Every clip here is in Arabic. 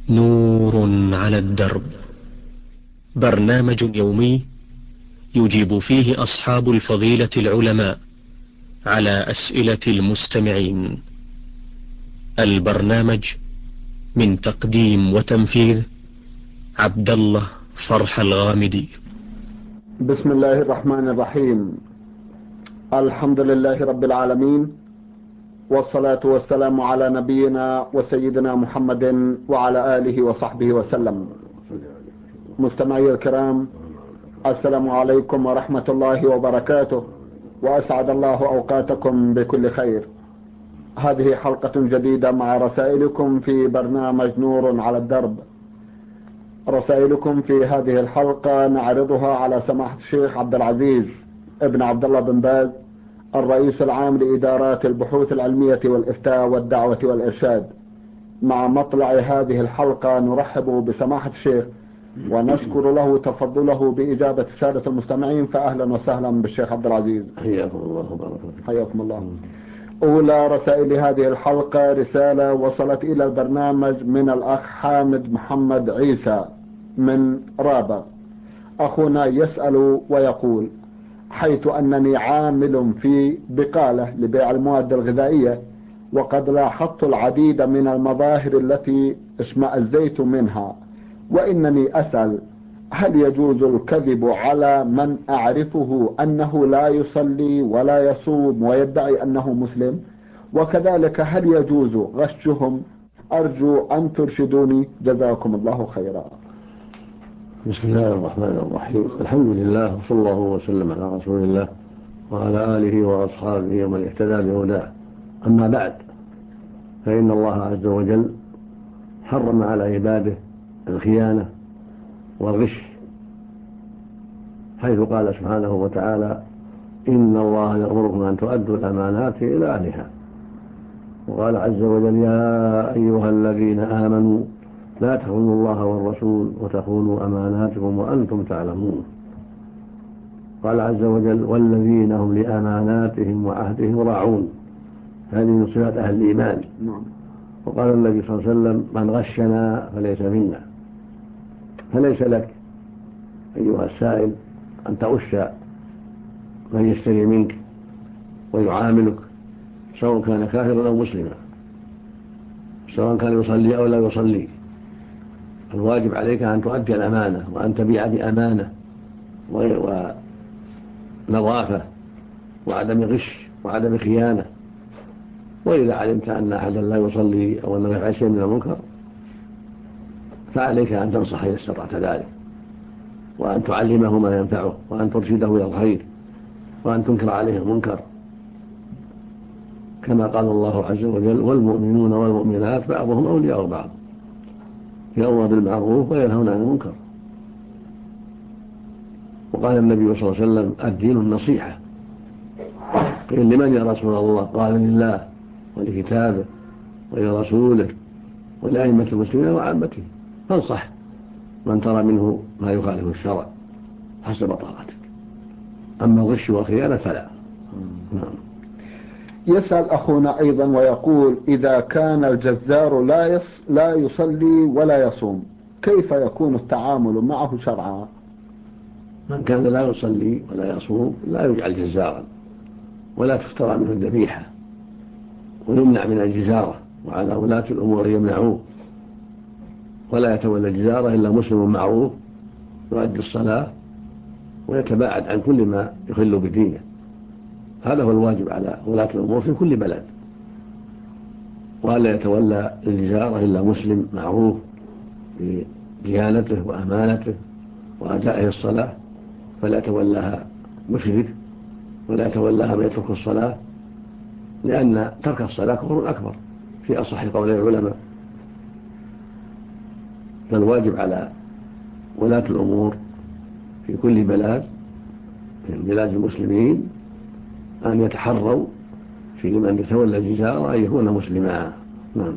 نور على الدرب، برنامج يومي يجيب فيه أصحاب الفضيلة العلماء على أسئلة المستمعين. البرنامج من تقديم وتنفيذ عبد الله فرح الغامدي. بسم الله الرحمن الرحيم. الحمد لله رب العالمين، والصلاة والسلام على نبينا وسيدنا محمد وعلى آله وصحبه وسلم. مستمعي الكرام، السلام عليكم ورحمة الله وبركاته، وأسعد الله أوقاتكم بكل خير. هذه حلقة جديدة مع رسائلكم في برنامج نور على الدرب. رسائلكم في هذه الحلقة نعرضها على سماحة الشيخ عبد العزيز ابن عبد الله بن باز، الرئيس العام لإدارات البحوث العلمية والإفتاء والدعوة والإرشاد. مع مطلع هذه الحلقة نرحب بسماحة الشيخ ونشكر له تفضله بإجابة السادة المستمعين، فأهلا وسهلا بالشيخ عبد العزيز. حياكم الله وبارك فيكم. حياكم الله. أولى رسائل هذه الحلقة رسالة وصلت إلى البرنامج من الأخ حامد محمد عيسى من رابغ. أخونا يسأل ويقول: حيث أنني عامل في بقالة لبيع المواد الغذائية، وقد لاحظت العديد من المظاهر التي اشمأزيت منها، وإنني أسأل: هل يجوز الكذب على من أعرفه أنه لا يصلي ولا يصوم ويدعي أنه مسلم؟ وكذلك هل يجوز غشهم؟ أرجو أن ترشدوني، جزاكم الله خيرا. بسم الله الرحمن الرحيم. الحمد لله، وصلى الله وسلم على رسول الله وعلى آله وأصحابه ومن اهتدى بهداه. أما بعد، فإن الله عز وجل حرم على عباده الخيانة والغش، حيث قال سبحانه وتعالى: إن الله يأمركم أن تؤدوا الأمانات إلى أهلها. وقال عز وجل: يا أيها الذين آمنوا لا تخونوا الله والرسول وتخونوا أماناتكم وأنتم تعلمون. قال عز وجل: والذين هم لأماناتهم وعهدهم راعون. هذه من صفات أهل الإيمان. وقال النبي صلى الله عليه وسلم: من غشنا فليس منا. فليس لك أيها السائل أن تغش من يشتري منك ويعاملك، سواء كان كافرا أو مسلما، سواء كان يصلي أو لا يصلي. الواجب عليك أن تؤدي الأمانة، وأن تبيع بأمانة ونظافة وعدم غش وعدم خيانة. وإذا علمت أن أحدا لا يصلي أو أنه يفعل شيء من المنكر، فعليك أن تنصح إذا استطعت ذلك، وأن تعلمه ما ينفعه، وأن ترشده إلى الخير، وأن تنكر عليه المنكر، كما قال الله عز وجل: والمؤمنون والمؤمنات بعضهم أولياء بعض يأمرون بالمعروف وينهون عن المنكر. وقال النبي صلى الله عليه وسلم: الدين النصيحة. قيل: لمن يا رسول الله؟ قال: لله ولكتابه ولرسوله ولأئمة المسلمين وعامته. فانصح من ترى منه ما يخالف الشرع حسب طاقتك. أما الغش والخيانة فلا. نعم. يسأل أخونا أيضا ويقول: إذا كان الجزار لا يصلي ولا يصوم، كيف يكون التعامل معه شرعا؟ من كان لا يصلي ولا يصوم لا يجعل جزارا، ولا تفترى منه الذبيحة، ويمنع من الجزارة، وعلى ولاة الأمور يمنعوه. ولا يتولى الجزارة إلا مسلم معروف يؤدي الصلاة ويتباعد عن كل ما يخل بدينه. هذا هو الواجب على ولاة الأمور في كل بلد. ولا يتولى الجزارة إلا مسلم معروف بديانته وأمانته وأدائه الصلاة، فلا يتولاها مشرك، ولا يتولاها من يترك الصلاة، لأن ترك الصلاة كفر أكبر في أصح قولي العلماء. فالواجب على ولاة الأمور في كل بلد من بلاد المسلمين أن يتحروا في من يتولى الجزارة أن يكون مسلما. نعم.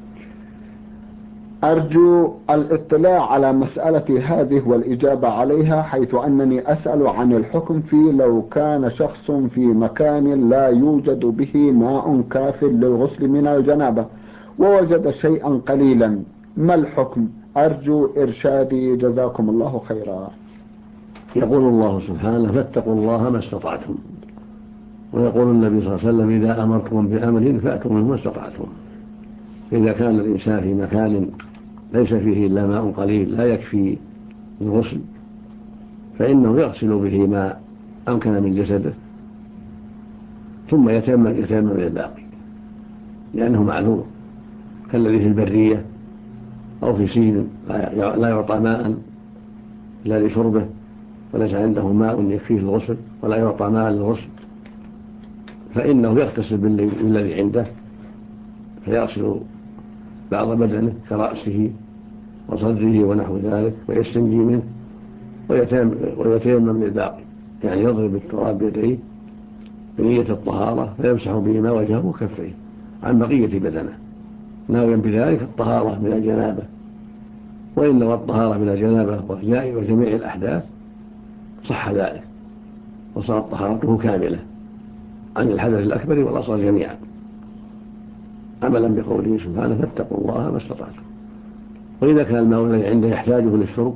أرجو الاطلاع على مسألة هذه والإجابة عليها، حيث أنني أسأل عن الحكم في لو كان شخص في مكان لا يوجد به ماء كاف للغسل من الجنابة، ووجد شيئا قليلا ما الحكم؟ أرجو إرشادي جزاكم الله خيرا. يقول الله سبحانه: فاتقوا الله ما استطعتم. ويقول النبي صلى الله عليه وسلم: إذا أمرتم بأمر فأتوا منه ما استطعتم. إذا كان الإنسان في مكان ليس فيه إلا ماء قليل لا يكفي الغسل، فإنه يغسل به ما أمكن من جسده ثم يتيمم للباقي، لأنه معذور، كالذي في البرية أو في سجن لا يعطى ماء إلا لشربه وليس عنده ماء يكفيه الغسل ولا يعطى ماء للغسل، فإنه يغتسل بالذي عنده، فيغسل بعض بدنه كرأسه وصدره ونحو ذلك ويستنجي منه ويتيمم للباقي، يعني يضرب التراب بيديه بنية الطهارة فيمسح بهما وجهه وكفيه عن بقية بدنه ناويا بذلك الطهارة من الجنابة. وإن نوى الطهارة من الجنابة وجميع الأحداث صح ذلك وصارت طهارته كاملة عن الحدث الأكبر والأصغر جميعا، عملا بقوله سبحانه: فاتقوا الله ما استطعتم. وإذا كان الماء الذي عنده يحتاجه للشرب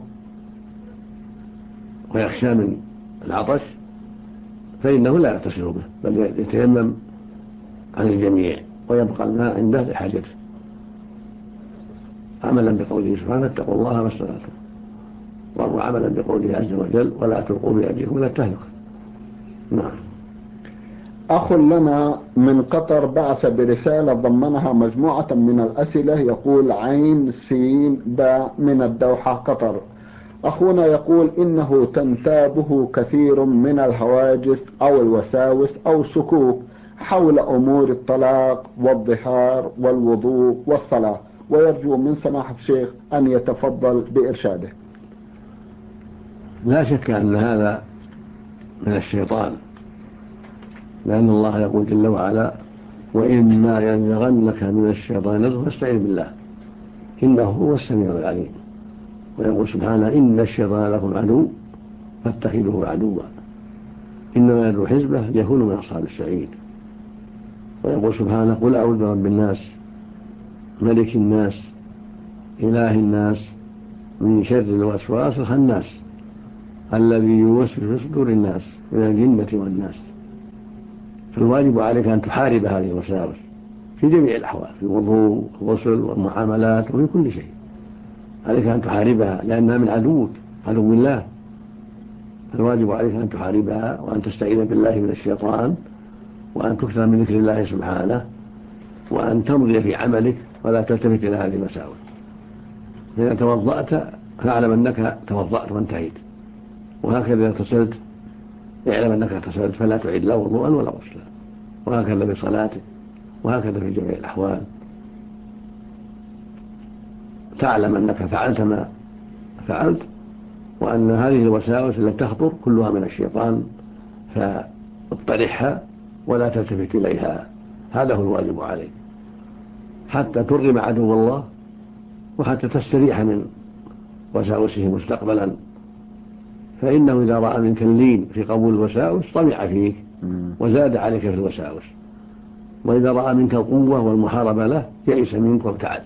ويخشى من العطش فإنه لا يغتسل به، بل يتيمم عن الجميع ويبقى الماء عنده لحاجته، عملا بقوله سبحانه: فاتقوا الله ما استطعتم، وعملا بقوله عز وجل: ولا تلقوا بأيديكم إلى التهلكة. نعم. أخ لنا من قطر بعث برسالة ضمنها مجموعة من الأسئلة، يقول: عين سين باء من الدوحة قطر. أخونا يقول إنه تنتابه كثير من الهواجس أو الوساوس أو الشكوك حول أمور الطلاق والظهار والوضوء والصلاة، ويرجو من سماحة الشيخ أن يتفضل بإرشاده. لا شك أن هذا من الشيطان، لأن الله يقول جل وعلا: وإما ينزغنك من الشيطان نزغ فاستعذ بالله إنه هو السميع العليم. ويقول سبحانه: إن الشيطان لكم عدو فاتخذوه عدوا إنما يدعو حزبه ليكونوا من أصحاب السعير. ويقول سبحانه: قل أعوذ برب الناس ملك الناس إله الناس من شر الوسواس الخناس الذي يوسوس في صدور الناس من الجنة والناس. فالواجب عليك أن تحارب هذه الوساوس في جميع الأحوال، في الوضوء والغسل والمعاملات وفي كل شيء، عليك أن تحاربها لأنها من عدوك، عدو الله. الواجب عليك أن تحاربها وأن تستعيذ بالله من الشيطان وأن تكثر من ذكر الله سبحانه وأن تمضي في عملك ولا تلتفت إلى هذه المساوئ. إذا توضأت فاعلم أنك توضأت وانتهيت، وهكذا اغتسلت اعلم أنك اغتسلت فلا تعيد لا وضوءا ولا غسلا، وهكذا في صلاتك وهكذا في جميع الأحوال. تعلم أنك فعلت ما فعلت وأن هذه الوساوس التي تخطر كلها من الشيطان، فاطرحها ولا تلتفت إليها. هذا هو الواجب عليك حتى ترغم عدو الله وحتى تستريح من وساوسه مستقبلا، فإنه إذا رأى منك اللين في قبول الوساوس طمع فيك وزاد عليك في الوساوس، وإذا رأى منك القوة والمحاربة له يئس منك وابتعد.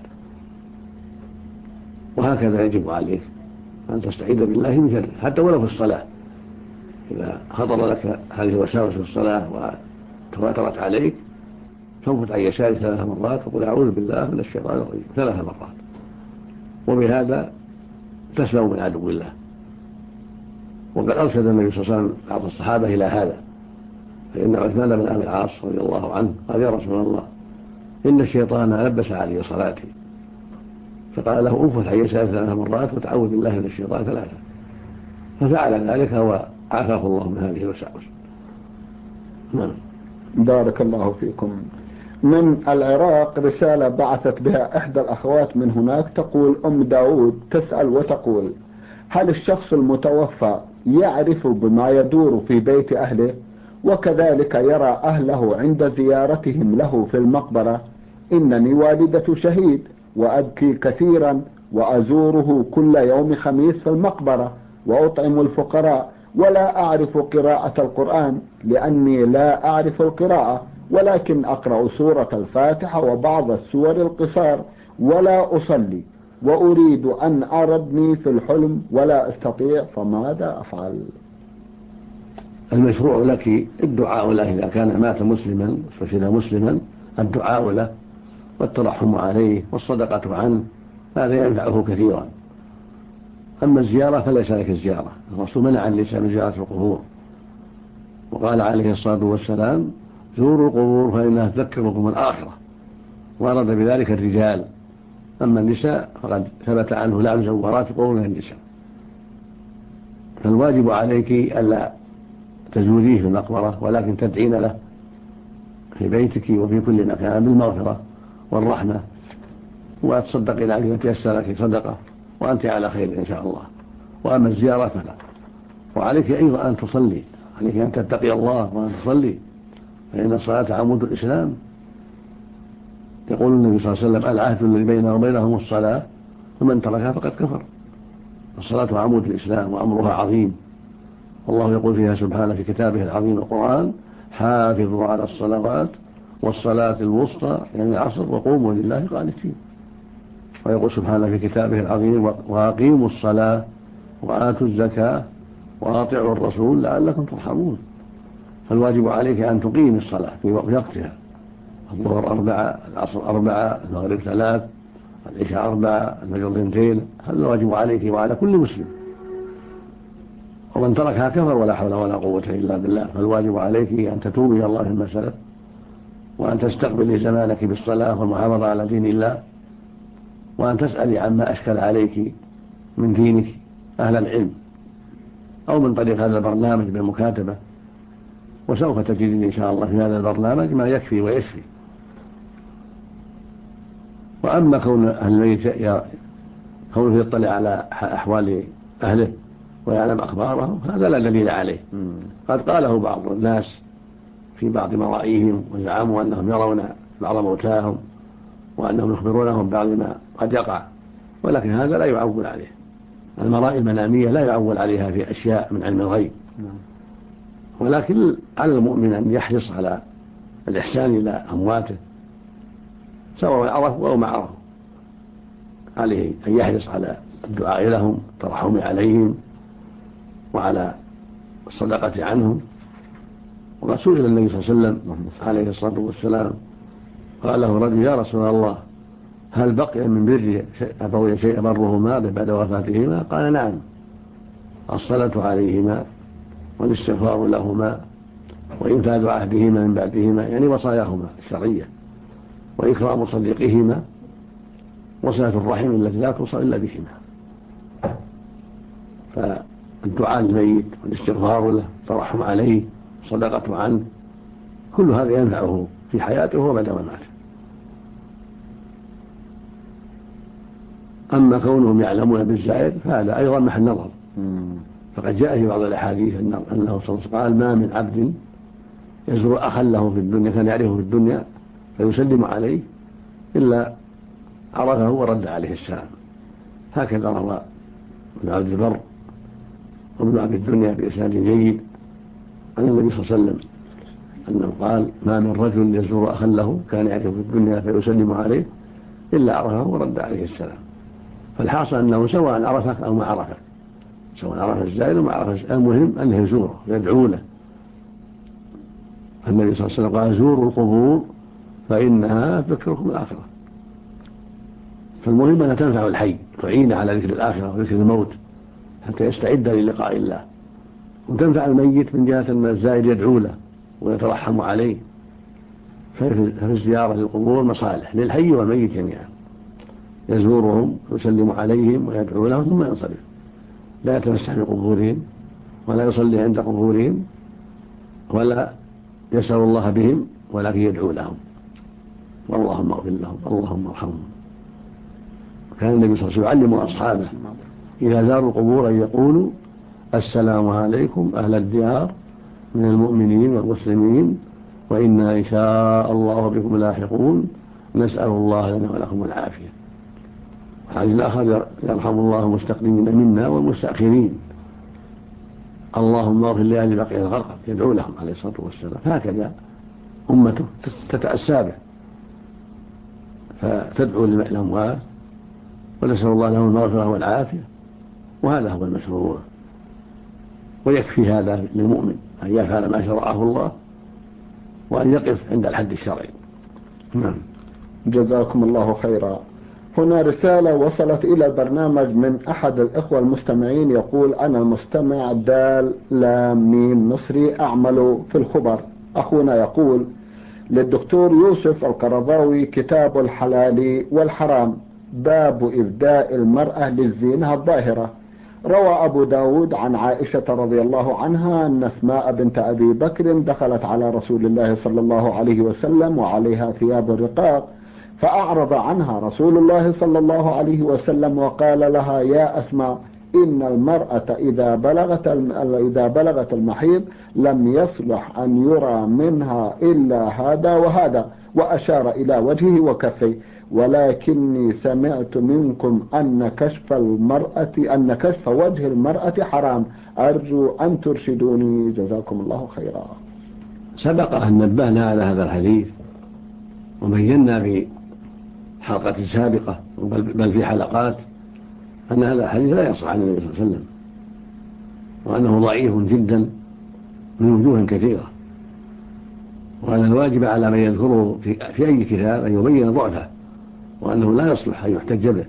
وهكذا يجب عليك أن تستعيذ بالله من شره حتى ولو في الصلاة. إذا خطر لك هذه الوساوس في الصلاة وتواترت عليك فانفت عن يسارك 3 مرات وقل أعوذ بالله من الشيطان الرجيم 3 مرات، وبهذا تسلم من عدو الله. وقد أرشد النبي صلى الله عليه وسلم بعض الصحابة إلى هذا، فإن عثمان بن أبي العاص رضي الله عنه قال: يا رسول الله إن الشيطان لبس علي صلاتي، فقال له: انفت عن يسارك 3 مرات وتعوذ بالله من الشيطان 3، ففعل ذلك وعافاه الله من هذه الوساوس. نعم. بارك الله فيكم. من العراق رسالة بعثت بها إحدى الأخوات من هناك، تقول أم داود تسأل وتقول: هل الشخص المتوفى يعرف بما يدور في بيت أهله وكذلك يرى أهله عند زيارتهم له في المقبرة؟ إنني والدة شهيد وأبكي كثيرا وأزوره كل يوم خميس في المقبرة وأطعم الفقراء، ولا أعرف قراءة القرآن لأني لا أعرف القراءة، ولكن أقرأ سورة الفاتحة وبعض السور القصار ولا أصلي، وأريد أن أرى ابني في الحلم ولا أستطيع، فماذا أفعل؟ المشروع لك الدعاء له إذا كان مات مسلما فشل مسلما، الدعاء له والترحم عليه والصدقة عنه، هذا ينفعه كثيرا. أما الزيارة فليس لك الزيارة، الرسول منع النساء من زيارة القبور، وقال عليه الصلاة والسلام: زوروا القبور فإنها تذكركم الآخرة، وأراد بذلك الرجال. أما النساء فقد ثبت عنه لعن زوارات القبور من النساء. فالواجب عليك ألا تزوريه في المقبرة، ولكن تدعين له في بيتك وفي كل مكان بالمغفرة والرحمة، وتصدقين عليه وتيسر لك صدقة، وأنت على خير إن شاء الله. وأما الزيارة فلا. وعليك أيضا أن تصلي، عليك أن تتقي الله وأن تصلي، فإن الصلاة عمود الإسلام. يقول النبي صلى الله عليه وسلم: العهد الذي بيننا وبينهم الصلاة، فمن تركها فقد كفر. الصلاة عمود الإسلام وأمرها عظيم، والله يقول فيها سبحانه في كتابه العظيم القرآن: حافظوا على الصلوات والصلاة الوسطى، يعني العصر، وقوموا لله قانتين. ويقول سبحانه في كتابه العظيم: وأقيموا الصلاة وآتوا الزكاة وأطيعوا الرسول لعلكم ترحمون. فالواجب عليك أن تقيم الصلاة في وقتها، الظهر 4، العصر 4، المغرب 3، العشاء 4، الفجر 2. هذا الواجب عليك وعلى كل مسلم. ومن تركها كفر، ولا حول ولا قوة إلا بالله. فالواجب عليك أن تتوبي إلى الله مما سلف، وأن تستقبلي زمانك بالصلاة والمحافظة على دين الله، وأن تسألي عما أشكل عليك من دينك أهل العلم، أو من طريق هذا البرنامج بالمكاتبة، وسوف تجدين إن شاء الله في هذا البرنامج ما يكفي ويشفي. وأما كون أهل الميت كونه يطلع على أحوال أهله ويعلم أخبارهم، هذا لا دليل عليه. قد قاله بعض الناس في بعض مرائيهم، وزعموا أنهم يرون بعض موتاهم وأنهم يخبرونهم بعض ما قد يقع، ولكن هذا لا يعول عليه. المرائي المنامية لا يعول عليها في أشياء من علم الغيب، ولكن على المؤمن أن يحرص على الإحسان إلى أمواته، سواء عرفوا أو ما عرفوا. عليه أن يحرص على الدعاء لهم، الترحم عليهم، وعلى الصدقة عنهم. وقد سئل النبي صلى الله عليه وسلم عليه الصلاة والسلام، قال له رجل: يا رسول الله، هل بقي من بر أبوي شيء أبرهما بعد وفاتهما؟ قال: نعم، الصلاة عليهما والاستغفار لهما وإنفاذ عهدهما من بعدهما، يعني وصاياهما الشرعية، وإكرام صديقهما، وصلة الرحم التي لا توصل إلا بهما. فالدعاء للميت والاستغفار له، الترحم عليه، الصدقة عنه، كل هذا ينفعه في حياته وبعد مماته. أما كونهم يعلمون بالزائر فهذا أيضا محل نظر. فقد جاء في بعض الأحاديث أنه صلى الله عليه وسلم قال: ما من عبد يزور أخا له في الدنيا كان يعرفه في الدنيا فيسلم عليه إلا عرفه ورد عليه السلام. هكذا روى ابن عبد البر وابن عبد الدنيا بإسناد جيد عن النبي صلى الله عليه وسلم أنه قال: ما من رجل يزور أخا له كان يعرفه في الدنيا فيسلم عليه إلا عرفه ورد عليه السلام. فالحاصل أنه سواء عرفك أو ما عرفك، سواء عرف الزائر وما عرف، المهم أنه يزوره ويدعو له. النبي صلى الله عليه وسلم قال: زوروا القبور فإنها تذكركم الآخرة. فالمهم أنها تنفع الحي، تعينه على ذكر الآخرة وذكر الموت حتى يستعد للقاء الله، وتنفع الميت من جهة أن الزائر يدعو له ويترحم عليه. ففي الزيارة للقبور مصالح للحي والميت جميعا، يزورهم ويسلم عليهم ويدعو لهم ثم ينصرف، لا يتمسح بقبورهم ولا يصلي عند قبورهم ولا يسأل الله بهم، ولكن يدعو لهم: اللهم اغفر لهم، اللهم ارحمهم. كان النبي صلى الله عليه وسلم يعلم أصحابه إذا زاروا القبور أن يقولوا: السلام عليكم أهل الديار من المؤمنين والمسلمين، وإنا إن شاء الله بكم لاحقون، نسأل الله لنا ولكم العافية. الحديث الآخر: يرحم الله المستقدمين منا والمستأخرين، اللهم اغفر لأهل بقية الغرقد، يدعو لهم عليه الصلاة والسلام. هكذا أمته تتأسى به، فتدعو للأموات ونسأل الله لهم المغفرة والعافية، وهذا هو المشروع. ويكفي هذا للمؤمن أن يفعل ما شرعه الله وأن يقف عند الحد الشرعي. نعم. جزاكم الله خيرا. هنا رسالة وصلت إلى البرنامج من أحد الإخوة المستمعين، يقول: أنا المستمع دال لام ميم مصري أعمل في الخبر. أخونا يقول: للدكتور يوسف القرضاوي كتاب الحلال والحرام، باب إبداء المرأة للزينة الظاهرة. روى أبو داود عن عائشة رضي الله عنها أن أسماء بنت أبي بكر دخلت على رسول الله صلى الله عليه وسلم وعليها ثياب رقاق، فأعرض عنها رسول الله صلى الله عليه وسلم وقال لها: يا أسماء، إن المرأة إذا بلغت المحيض لم يصلح أن يرى منها إلا هذا وهذا، وأشار إلى وجهه وكفيه، ولكني سمعت منكم أن كشف وجه المرأة حرام، أرجو أن ترشدوني، جزاكم الله خيرا. سبق أن نبهنا على هذا الحديث وبينا في حلقة سابقة بل في حلقات أن هذا الحديث لا يصح عن النبي صلى الله عليه وسلم، وأنه ضعيف جدا من وجوه كثيرة، وأن الواجب على من يذكره في أي كتاب أن يبين ضعفه، وأنه لا يصلح أن يحتج به،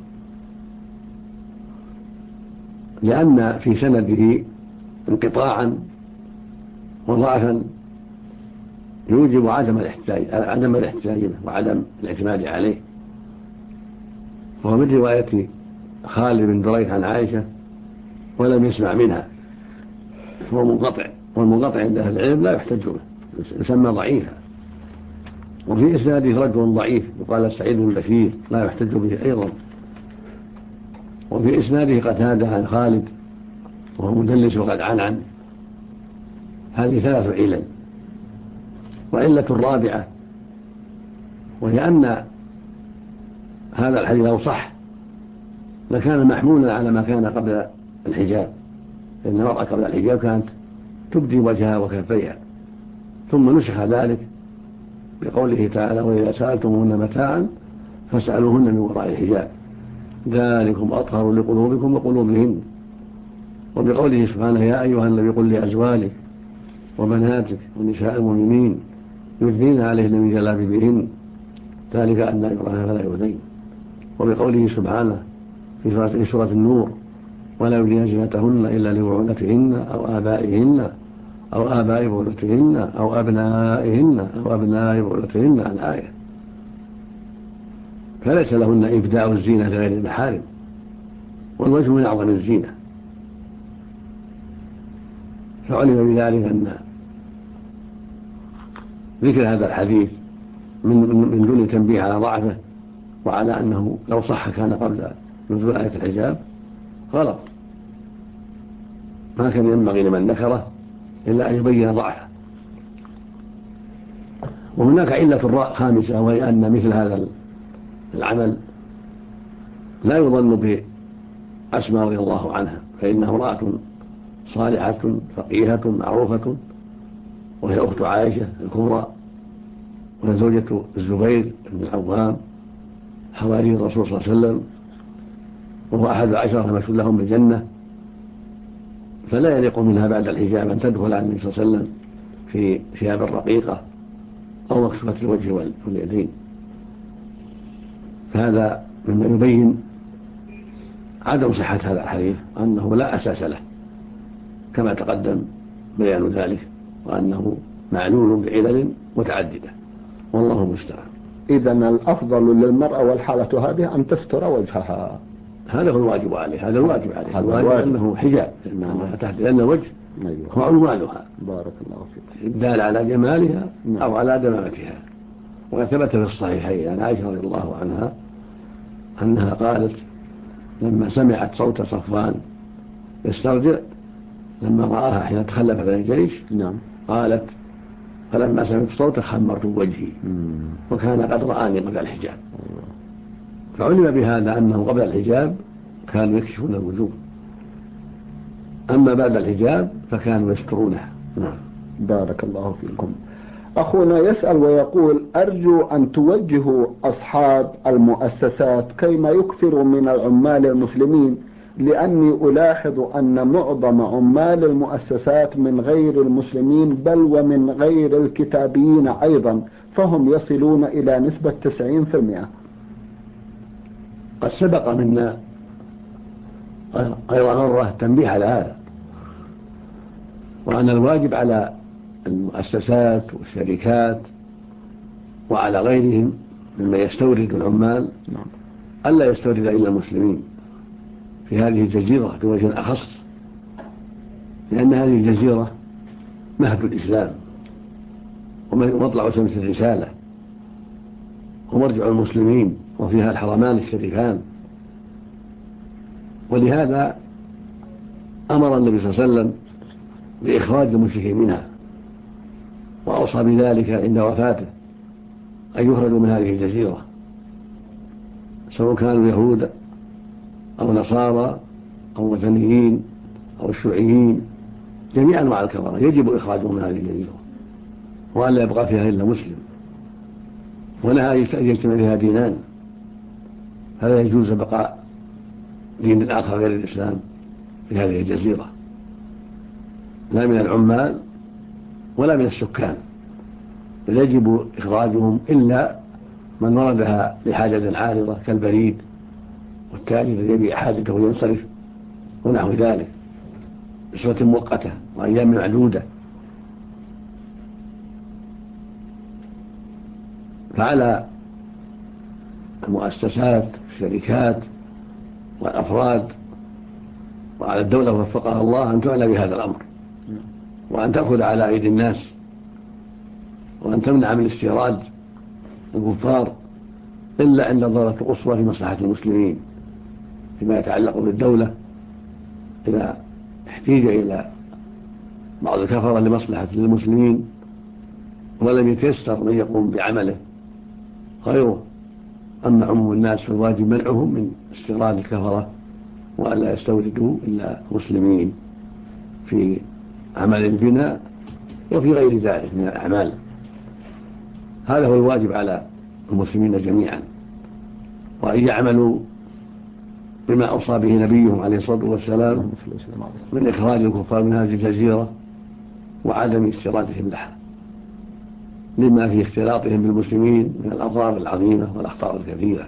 لأن في سنده انقطاعا وضعفا يوجب عدم الاحتجاج به وعدم الاعتماد عليه. وهو من رواية خالد بن دريد عن عائشة ولم يسمع منها، هو منقطع، والمنقطع عند أهل العلم لا يحتج به، يسمى ضعيفا. وفي إسناده رجل ضعيف يقال سعيد بن بشير لا يحتج به أيضا. وفي إسناده قتادة عن خالد وهو مدلس وقد عنعن. هذه 3 علل. وعلة الرابعة وهي أن هذا الحديث لو صح لكان محمولا على ما كان قبل الحجاب، لأن المرأة قبل الحجاب كانت تبدي وجهها وكفيها، ثم نسخ ذلك بقوله تعالى: وإذا سألتموهن متاعا فاسألوهن من وراء الحجاب ذلكم أطهر لقلوبكم وقلوبهن. وبقوله سبحانه: يا أيها النبي قل لأزواجك وبناتك ونساء المؤمنين يثنين عليهن من جلابيبهن ذلك أدنى أن يرون فلا يؤذين. وبقوله سبحانه في سورة النور: ولا يبدين زينتهن إلا لبعولتهن أو آبائهن أو آباء بعولتهن أو أبنائهن أو أبناء بعولتهن. الآية. فليس لهن إبداء الزينة لغير المحارم، والوجه من أعظم الزينة. فعلم بذلك أن ذكر هذا الحديث من دون تنبيه على ضعفه وعلى أنه لو صح كان قبل نزول آية الحجاب غلط، ما كان ينبغي لمن ذكره إلا أن يبين ضعفه. وهناك علة خامسة، وهي أن مثل هذا العمل لا يظن بأسماء رضي الله عنها، فإنها امرأة صالحة فقيهة معروفة، وهي أخت عائشة الكبرى وزوجة الزبير بن العوام حواري الرسول صلى الله عليه وسلم، وهو أحد 10 المشهود لهم بالجنة، فلا يليق منها بعد الحجاب أن تدخل على النبي صلى الله عليه وسلم في ثياب رقيقة أو مكشوفة الوجه واليدين. فهذا مما يبين عدم صحة هذا الحديث، أنه لا أساس له كما تقدم بيان ذلك، وأنه معلول بعلل متعددة، والله المستعان. إذن الأفضل للمرأة والحالة هذه أن تستر وجهها، هذا هو الواجب عليه، هذا الواجب عليه، الواجب أنه حجاب، لأن الوجه هو عنوانها. بارك الله فيك. الدال على جمالها أو على دمامتها. وقد ثبت في الصحيحين عن عائشة رضي الله عنها أنها قالت لما سمعت صوت صفوان يسترجع لما رآها حين تخلف عن الجيش، قالت: فلما سمعت صوته خمرت وجهي، وكان قد رآني قبل الحجاب. فعلم بهذا أنه قبل الحجاب كانوا يكشفون الوجوه، أما بعد الحجاب فكانوا يسترونها. بارك الله فيكم. أخونا يسأل ويقول: أرجو أن توجهوا أصحاب المؤسسات كيما يكثروا من العمال المسلمين، لأني ألاحظ أن معظم عمال المؤسسات من غير المسلمين بل ومن غير الكتابيين أيضا، فهم يصلون إلى نسبة 90%. قد سبق منا غير مرة التنبيه على هذا، وأن الواجب على المؤسسات والشركات وعلى غيرهم مما يستورد العمال ألا يستورد إلا المسلمين في هذه الجزيرة بوجه أخص، لأن هذه الجزيرة مهد الإسلام ومطلع شمس الرسالة ومرجع المسلمين، وفيها الحرمان الشريفان. ولهذا أمر النبي صلى الله عليه وسلم بإخراج المشركين منها، وأوصى بذلك عند وفاته أن يخرجوا من هذه الجزيرة، سواء كانوا يهود أو نصارى أو وثنيين أو شيوعيين، جميع أنواع الكفرة يجب إخراجهم من هذه الجزيرة، وأن لا يبقى فيها إلا مسلم، ولها أن يجتمع فيها دينان، فلا يجوز بقاء دين آخر غير الإسلام في هذه الجزيرة، لا من العمال ولا من السكان، بل يجب إخراجهم إلا من وردها لحاجة عارضة كالبريد والتاجر الذي يبيع حاجته وينصرف ونحو ذلك بصفة مؤقتة وأيام معدودة. فعلى المؤسسات والشركات والأفراد وعلى الدولة وفقها الله أن تعنى بهذا الأمر، وأن تأخذ على أيدي الناس، وأن تمنع من استيراد الكفار إلا عند الضرورة القصوى في مصلحة المسلمين فيما يتعلق بالدولة، إذا احتيج إلى بعض الكفرة لمصلحة المسلمين ولم يتيسر من يقوم بعمله غيره. أما عموم الناس فالواجب منعهم من استيراد الكفرة وأن لا يستوردوا إلا مسلمين في عمل البناء وفي غير ذلك من الأعمال. هذا هو الواجب على المسلمين جميعا، وأن يعملوا بما أوصى به نبيهم عليه الصلاة والسلام من إخراج الكفار من هذه الجزيرة وعدم استيرادهم لها، لما في اختلاطهم بالمسلمين من الأضرار العظيمة والأخطار الكثيرة.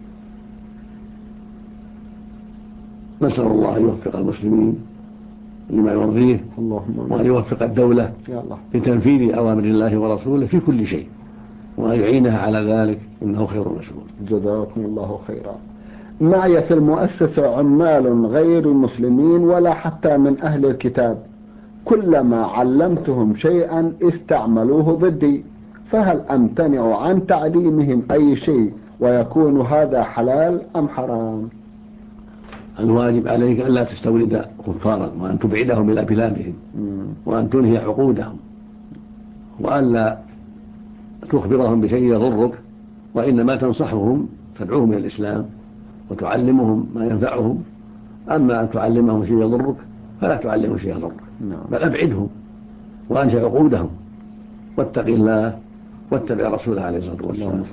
نسأل الله أن يوفق المسلمين لما يرضيه، وأن يوفق الدولة لتنفيذ أوامر الله ورسوله في كل شيء، وأن يعينها على ذلك، إنه خير مسؤول. جزاكم الله خيرا. معي في المؤسسة عمال غير مسلمين ولا حتى من أهل الكتاب، كلما علمتهم شيئا استعملوه ضدي، فهل أمتنع عن تعليمهم أي شيء ويكون هذا حلال أم حرام؟ الواجب عليك أن لا تستورد كفارا، وأن تبعدهم إلى بلادهم، وأن تنهي عقودهم، وأن لا تخبرهم بشيء يضرك، وإنما تنصحهم تدعوهم إلى الإسلام وتعلمهم ما ينفعهم. أما أن تعلمهم شيء يضرك فلا تعلمهم شيء يضرك، بل أبعدهم وأنهي عقودهم، واتق الله واتبع رسوله عليه الصلاة والسلام.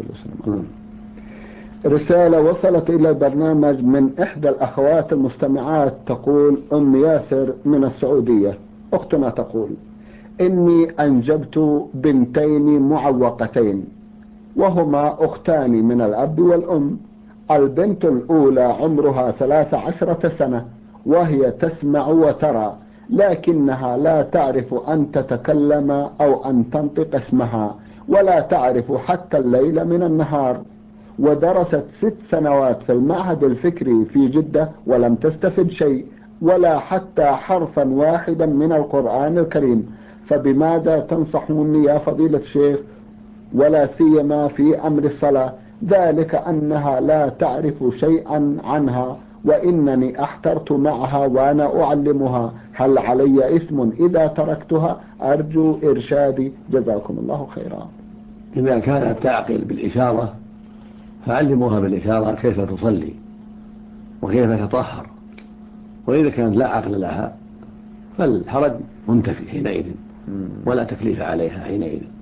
رسالة وصلت إلى البرنامج من إحدى الأخوات المستمعات، تقول أم ياسر من السعودية. أختنا تقول: إني أنجبت بنتين معوقتين وهما أختان من الأب والأم. البنت الأولى عمرها 13 سنة وهي تسمع وترى، لكنها لا تعرف أن تتكلم أو أن تنطق اسمها، ولا تعرف حتى الليل من النهار، ودرست 6 سنوات في المعهد الفكري في جدة ولم تستفد شيء ولا حتى حرفا واحدا من القرآن الكريم، فبماذا تنصحوني يا فضيلة الشيخ، ولا سيما في أمر الصلاة، ذلك أنها لا تعرف شيئا عنها وإنني احترت معها وأنا أعلمها، هل علي إثم إذا تركتها؟ أرجو إرشادي، جزاكم الله خيرا. إذا كانت تعقل بالإشارة فعلموها بالإشارة كيف تصلي وكيف تطهر، وإذا كانت لا عقل لها فالحرج منتفي حينئذ ولا تكليف عليها حينئذ.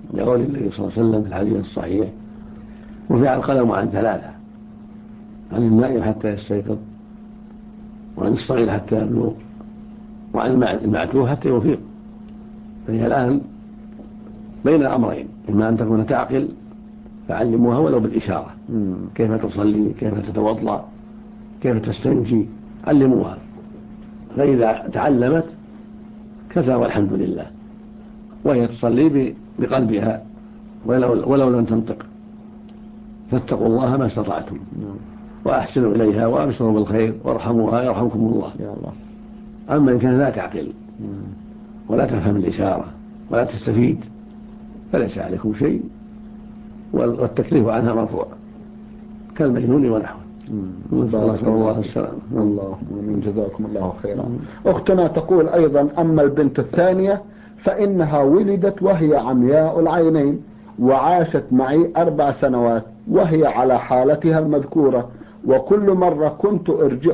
لقول النبي صلى الله عليه وسلم في الحديث الصحيح: رفع القلم عن ثلاثة: عن النائم حتى يستيقظ، وعن الصغير حتى يبلغ، وعن المعتوه حتى يفيق. فهي الآن بين الأمرين: إما أن تكون تعقل فعلموها ولو بالإشارة، كيف تصلي، كيف تتوضأ، كيف تستنجي، علموها. فإذا تعلمت كفى والحمد لله، وهي تصلي بقلبها ولو لم تنطق. فاتقوا الله ما استطعتم وأحسنوا إليها وأبشروا بالخير وارحموها يرحمكم الله. يا الله. أما إن كانت لا تعقل ولا تفهم الإشارة ولا تستفيد فليس عليكم شيء، والتكليف عنها مرفوع كالمجنون ونحوه. نسأل الله السلامة. اللهم جزاكم الله خيرا. أختنا تقول أيضا: أما البنت الثانية فإنها ولدت وهي عمياء العينين، وعاشت معي 4 سنوات وهي على حالتها المذكورة، وكل مرة كنت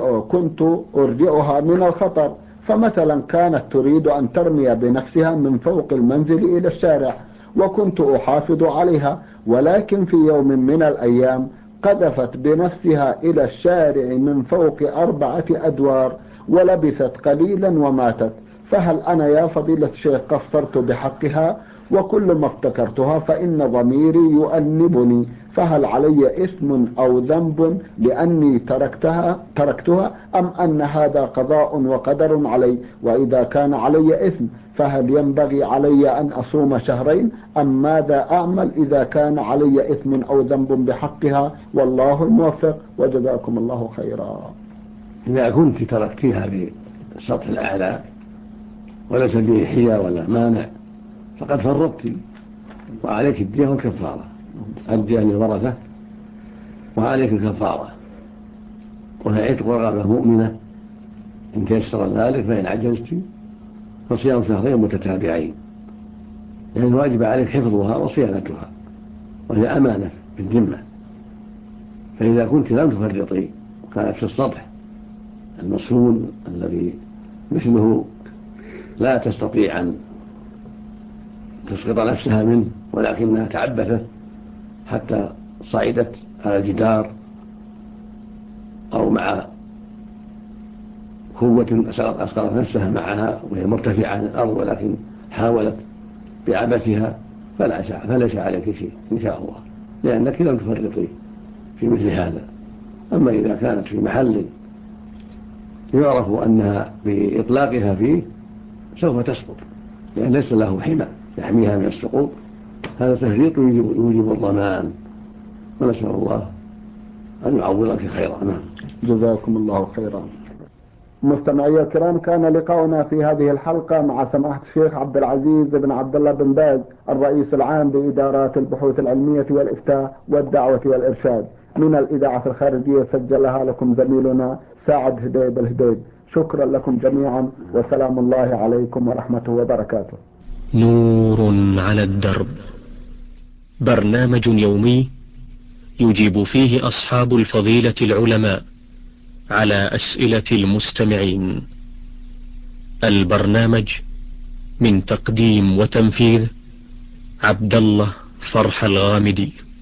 أرجعها من الخطر. فمثلا كانت تريد أن ترمي بنفسها من فوق المنزل إلى الشارع، وكنت أحافظ عليها، ولكن في يوم من الأيام قذفت بنفسها إلى الشارع من فوق 4 أدوار، ولبثت قليلا وماتت. فهل أنا يا فضيلة الشيخ قصرت بحقها؟ وكل ما افتكرتها فإن ضميري يؤنبني، فهل علي إثم أو ذنب لأني تركتها أم أن هذا قضاء وقدر علي؟ وإذا كان علي إثم فهل ينبغي علي أن أصوم شهرين أم ماذا أعمل إذا كان علي إثم أو ذنب بحقها؟ والله الموفق وجزاكم الله خيرا. إذا كنت تركتها بالسطح الأعلى وليس به حية ولا مانع فقد فرطت، وعليك الدية والكفارة. الدية للورثة وعليك الكفارة، وهي عتق رقبة مؤمنة إن تيسر ذلك، فإن عجزت فصيام شهرين متتابعين، لأن الواجب عليك حفظها وصيانتها، وهي أمانة في الذمة. فإذا كنت لم تفرطي وكانت في السطح المسؤول الذي مثله لا تستطيع أن تسقط نفسها منه، ولكنها تعبثت حتى صعدت على الجدار أو مع قوة أسقطت نفسها معها وهي مرتفعة عن الأرض، ولكن حاولت بعبثها فليس عليك شيء إن شاء الله، لأنك لم تفرطي في مثل هذا. أما إذا كانت في محل يعرف أنها بإطلاقها فيه سوف تسقط، لأن ليس له حمى يحميها من السقوط، هذا تفريط يوجب الضمان، ونسأل الله أن يعوضك خيرا. جزاكم الله خيرا. مستمعي الكرام، كان لقاؤنا في هذه الحلقة مع سماحة الشيخ عبد العزيز بن عبد الله بن باز، الرئيس العام بإدارات البحوث العلمية والإفتاء والدعوة والإرشاد، من الإذاعة الخارجية سجلها لكم زميلنا ساعد هديب الهديب. شكرا لكم جميعا، وسلام الله عليكم ورحمته وبركاته. نور على الدرب، برنامج يومي يجيب فيه أصحاب الفضيلة العلماء على أسئلة المستمعين. البرنامج من تقديم وتنفيذ عبد الله فرح الغامدي.